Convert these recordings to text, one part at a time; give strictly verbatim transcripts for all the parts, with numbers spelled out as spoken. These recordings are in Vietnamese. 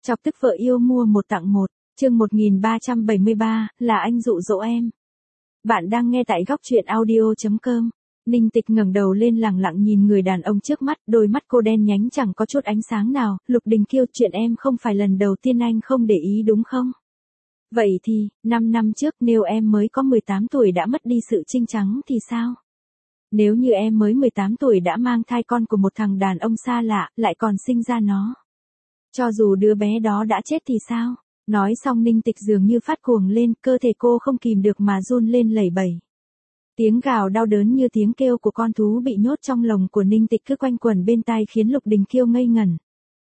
Chọc tức vợ yêu mua một tặng một, chương một nghìn ba trăm bảy mươi ba, là anh dụ dỗ em. Bạn đang nghe tại góc truyện audio chấm com. Ninh Tịch ngẩng đầu lên lẳng lặng nhìn người đàn ông trước mắt, đôi mắt cô đen nhánh chẳng có chút ánh sáng nào. Lục Đình Kiêu, chuyện em không phải lần đầu tiên anh không để ý đúng không? Vậy thì, năm năm trước nếu em mới có mười tám tuổi đã mất đi sự trinh trắng thì sao? Nếu như em mới mười tám tuổi đã mang thai con của một thằng đàn ông xa lạ, lại còn sinh ra nó. Cho dù đứa bé đó đã chết thì sao? Nói xong Ninh Tịch dường như phát cuồng lên, cơ thể cô không kìm được mà run lên lẩy bẩy. Tiếng gào đau đớn như tiếng kêu của con thú bị nhốt trong lồng của Ninh Tịch cứ quanh quẩn bên tai khiến Lục Đình Kiêu ngây ngẩn.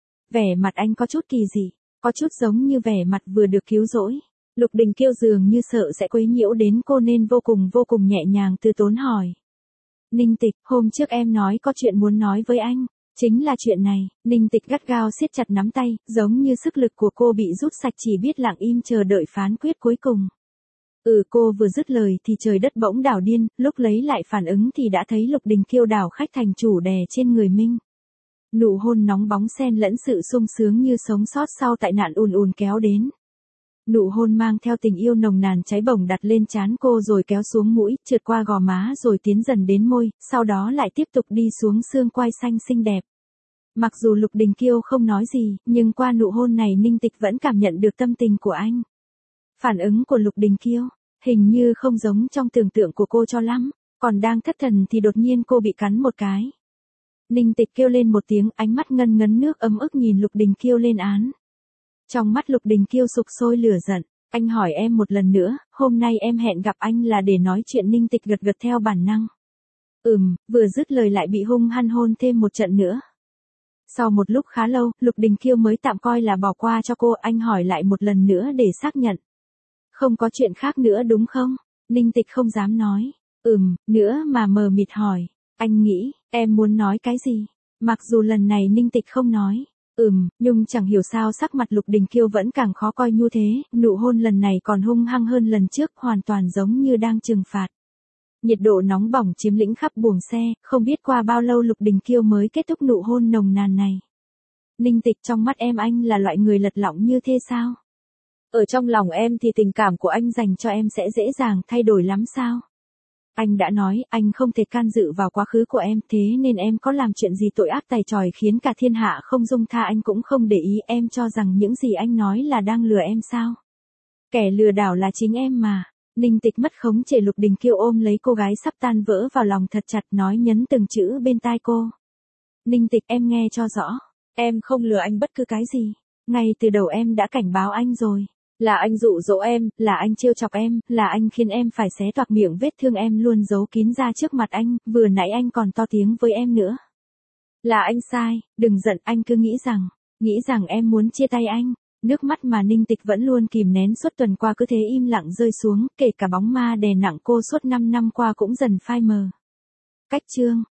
Vẻ mặt anh có chút kỳ dị, có chút giống như vẻ mặt vừa được cứu rỗi. Lục Đình Kiêu dường như sợ sẽ quấy nhiễu đến cô nên vô cùng vô cùng nhẹ nhàng từ tốn hỏi. Ninh Tịch, hôm trước em nói có chuyện muốn nói với anh. Chính là chuyện này. Ninh Tịch gắt gao siết chặt nắm tay, giống như sức lực của cô bị rút sạch, chỉ biết lặng im chờ đợi phán quyết cuối cùng. Ừ, cô vừa dứt lời thì trời đất bỗng đảo điên, lúc lấy lại phản ứng thì đã thấy Lục Đình Kiêu đảo khách thành chủ đè trên người Minh. Nụ hôn nóng bóng xen lẫn sự sung sướng như sống sót sau tai nạn ùn ùn kéo đến. Nụ hôn mang theo tình yêu nồng nàn cháy bỏng đặt lên trán cô rồi kéo xuống mũi, trượt qua gò má rồi tiến dần đến môi, sau đó lại tiếp tục đi xuống xương quai xanh xinh đẹp. Mặc dù Lục Đình Kiêu không nói gì, nhưng qua nụ hôn này Ninh Tịch vẫn cảm nhận được tâm tình của anh. Phản ứng của Lục Đình Kiêu, hình như không giống trong tưởng tượng của cô cho lắm, còn đang thất thần thì đột nhiên cô bị cắn một cái. Ninh Tịch kêu lên một tiếng, ánh mắt ngân ngấn nước ấm ức nhìn Lục Đình Kiêu lên án. Trong mắt Lục Đình Kiêu sục sôi lửa giận, anh hỏi em một lần nữa, hôm nay em hẹn gặp anh là để nói chuyện. Ninh Tịch gật gật theo bản năng. Ừm, vừa dứt lời lại bị hung hăng hôn thêm một trận nữa. Sau một lúc khá lâu, Lục Đình Kiêu mới tạm coi là bỏ qua cho cô, anh hỏi lại một lần nữa để xác nhận. Không có chuyện khác nữa đúng không? Ninh Tịch không dám nói. Ừm, nữa mà mờ mịt hỏi. Anh nghĩ, em muốn nói cái gì? Mặc dù lần này Ninh Tịch không nói. Ừm, nhưng chẳng hiểu sao sắc mặt Lục Đình Kiêu vẫn càng khó coi như thế, nụ hôn lần này còn hung hăng hơn lần trước, hoàn toàn giống như đang trừng phạt. Nhiệt độ nóng bỏng chiếm lĩnh khắp buồng xe, không biết qua bao lâu Lục Đình Kiêu mới kết thúc nụ hôn nồng nàn này. Ninh Tịch, trong mắt em anh là loại người lật lọng như thế sao? Ở trong lòng em thì tình cảm của anh dành cho em sẽ dễ dàng thay đổi lắm sao? Anh đã nói, anh không thể can dự vào quá khứ của em, thế nên em có làm chuyện gì tội ác tài chòi khiến cả thiên hạ không dung tha anh cũng không để ý, em cho rằng những gì anh nói là đang lừa em sao? Kẻ lừa đảo là chính em mà. Ninh Tịch mất khống chế, Lục Đình Kiêu ôm lấy cô gái sắp tan vỡ vào lòng thật chặt, nói nhấn từng chữ bên tai cô. Ninh Tịch, em nghe cho rõ, em không lừa anh bất cứ cái gì. Ngay từ đầu em đã cảnh báo anh rồi. Là anh dụ dỗ em, là anh trêu chọc em, là anh khiến em phải xé toạc miệng vết thương em luôn giấu kín ra trước mặt anh, vừa nãy anh còn to tiếng với em nữa. Là anh sai, đừng giận, anh cứ nghĩ rằng, nghĩ rằng em muốn chia tay anh. Nước mắt mà Ninh Tịch vẫn luôn kìm nén suốt tuần qua cứ thế im lặng rơi xuống, kể cả bóng ma đè nặng cô suốt năm năm qua cũng dần phai mờ. Cách chương